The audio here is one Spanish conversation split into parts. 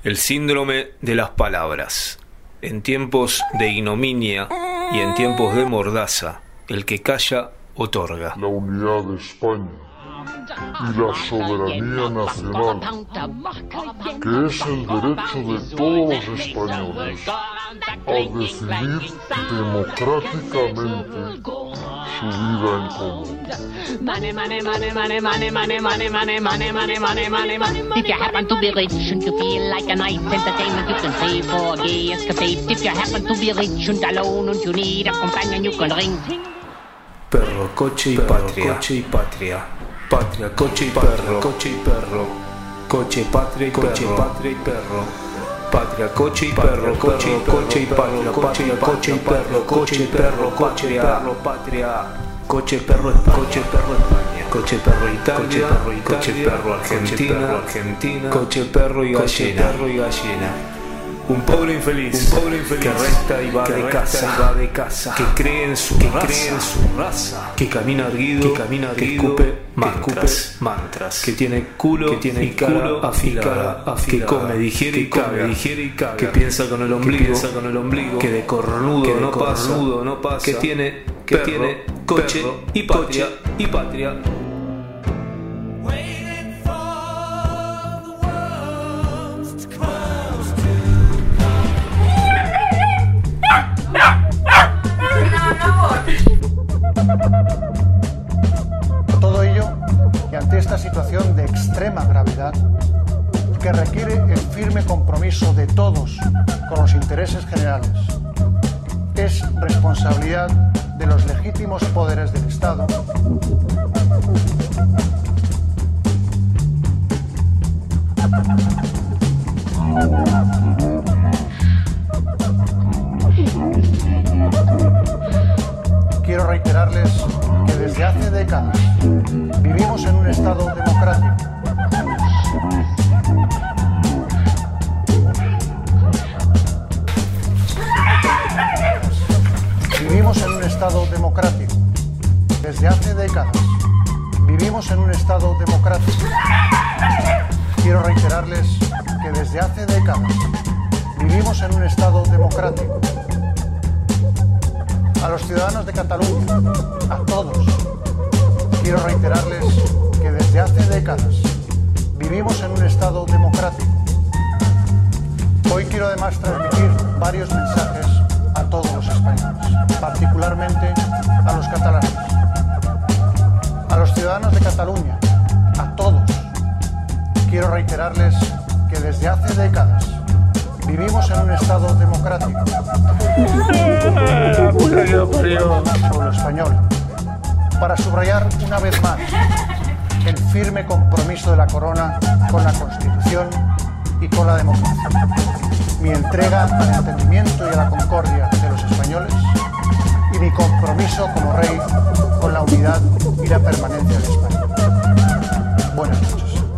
El síndrome de las palabras. En tiempos de ignominia y en tiempos de mordaza, el que calla otorga. La unidad de España y la soberanía nacional, que es el derecho de todos los españoles a decidir democráticamente su vida en común. If you happen to be rich and you feel like a nice entertainment, you can pay for a gay escapade. If you happen to be rich and alone and you need a companion, you can ring. Perro, coche y patria. Coche y patria. Patria, coche y perro. Coche y perro. Coche, patria y coche, patria y perro. Patria, coche y perro. Coche y patria. Patria, coche y perro. Coche y perro. Coche y perro. Patria. Coche, perro, coche, perro, España. Coche, perro, Italia. Coche, perro, Argentina. Coche, perro y gallina. Un pobre infeliz que resta y va de casa, que cree en su raza, que camina erguido, que escupe mantras, que tiene culo y cara afilada, que come, digiere y caga, que piensa con el ombligo, que de cornudo no pasa, que tiene coche y patria. Todo ello, y ante esta situación de extrema gravedad, que requiere el firme compromiso de todos con los intereses generales, es responsabilidad de los legítimos poderes del Estado Quiero reiterarles que desde hace décadas vivimos en un Estado democrático. Vivimos en un Estado democrático. Desde hace décadas vivimos en un Estado democrático. Quiero reiterarles que desde hace décadas vivimos en un Estado democrático. A los ciudadanos de Cataluña, a todos, quiero reiterarles que desde hace décadas vivimos en un Estado democrático. Hoy quiero además transmitir varios mensajes a todos los españoles, particularmente a los catalanes. A los ciudadanos de Cataluña, a todos, quiero reiterarles que desde hace décadas vivimos en un Estado democrático. Pueblo español, para subrayar una vez más el firme compromiso de la Corona con la Constitución y con la democracia. Mi entrega al entendimiento y a la concordia de los españoles y mi compromiso como rey con la unidad y la permanencia de España. Buenas noches.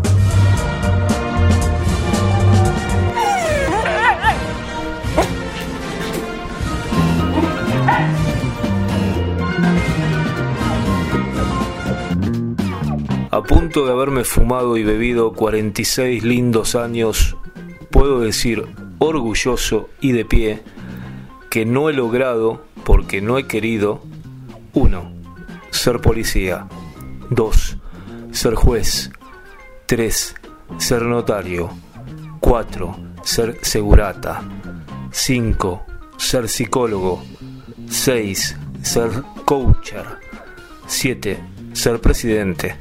A punto de haberme fumado y bebido 46 lindos años, puedo decir orgulloso y de pie que no he logrado, porque no he querido: 1. Ser policía. 2. Ser juez. 3. Ser notario. 4. Ser segurata. 5. Ser psicólogo. 6. Ser coacher. 7. Ser presidente.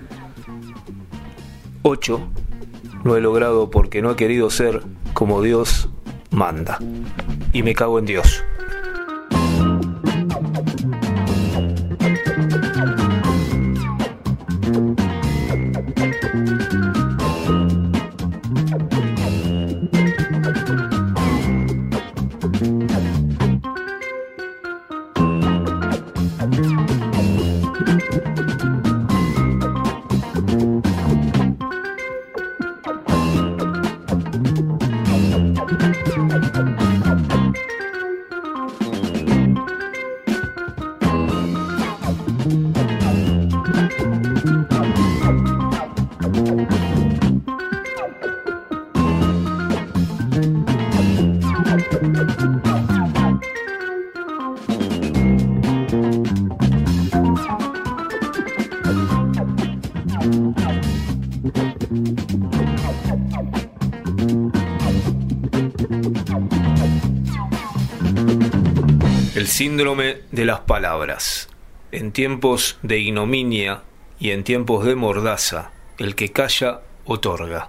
8. No he logrado porque no he querido ser como Dios manda. Y me cago en Dios. El síndrome de las palabras. En tiempos de ignominia y en tiempos de mordaza, el que calla, otorga.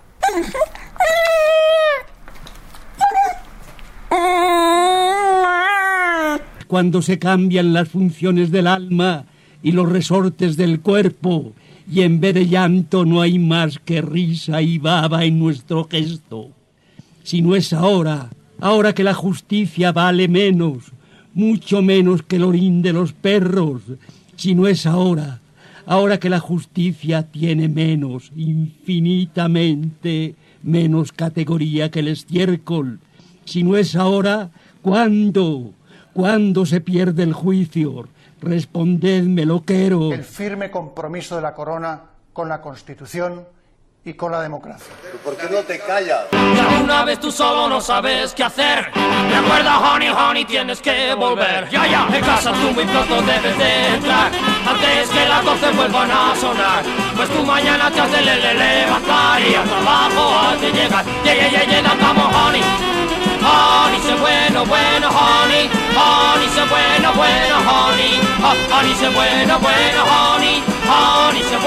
Cuando se cambian las funciones del alma y los resortes del cuerpo, y en vez de llanto no hay más que risa y baba en nuestro gesto. Si no es ahora que la justicia vale menos, mucho menos que el orín de los perros, si no es ahora que la justicia tiene menos, infinitamente menos categoría que el estiércol, si no es ahora, ¿cuándo se pierde el juicio? Respondedme, loquero. El firme compromiso de la corona con la Constitución y con la democracia. ¿Por qué no te callas? Y alguna vez tú solo no sabes qué hacer. Recuerda, honey, honey, tienes que volver. Ya, en casa tú muy pronto debes de entrar, antes que las 12 vuelvan a sonar. Pues tú mañana te has de levantar y al trabajo has de llegar. Yeah, come honey. Honey, sé bueno, honey. Honey, sé bueno, honey. Honey, sé bueno, honey. Honey, sé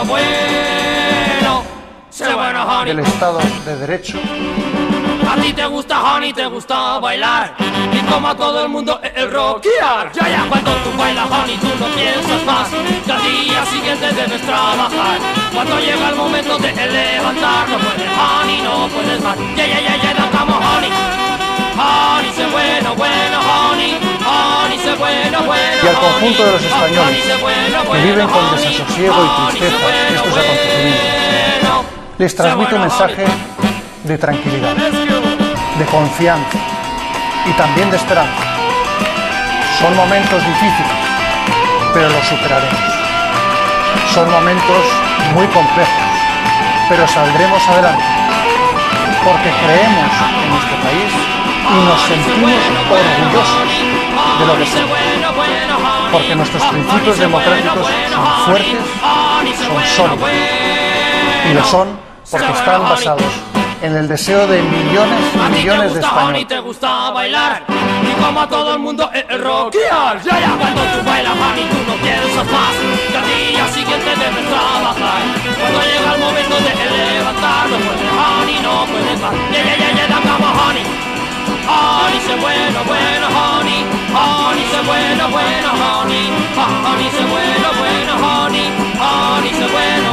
bueno. Sé bueno, honey. Del Estado de Derecho. A ti te gusta, honey, te gusta bailar. Y como a todo el mundo, el rockear. Ya, cuando tú bailas, honey, tú no piensas más que al día siguiente debes trabajar. Cuando llega el momento de levantar, no puedes, honey, no puedes más. Yeah, come honey. Honey, sé bueno, honey. Honey, sé bueno, y al conjunto de los españoles que viven con desasosiego y tristeza estos acontecimientos, les transmito un mensaje de tranquilidad, de confianza y también de esperanza. Son momentos difíciles, pero los superaremos. Son momentos muy complejos, pero saldremos adelante, porque creemos en nuestro país y nos sentimos orgullosos de lo que somos, porque nuestros principios democráticos son fuertes, son sólidos, y lo son porque están basados en el deseo de millones y millones de españoles. Te gusta bailar y como a todo el mundo el rockear. Ya, cuando tú bailas, honey, tú no piensas más que al día siguiente debes trabajar. Cuando llega el momento de levantar, no puedes, honey, no puedes más. Yeah, come honey. Honey, sé bueno, honey. Honey, sé bueno, honey. Honey, sé bueno, honey. Honey, sé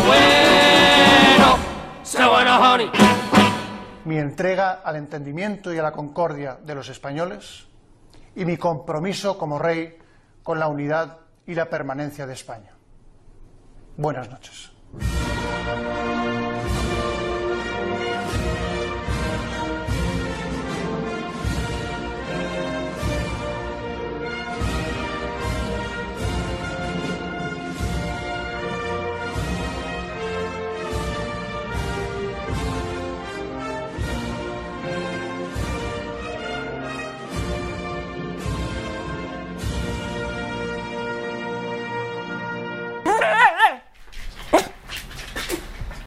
bueno. Sé bueno, honey. Mi entrega al entendimiento y a la concordia de los españoles y mi compromiso como rey con la unidad y la permanencia de España. Buenas noches.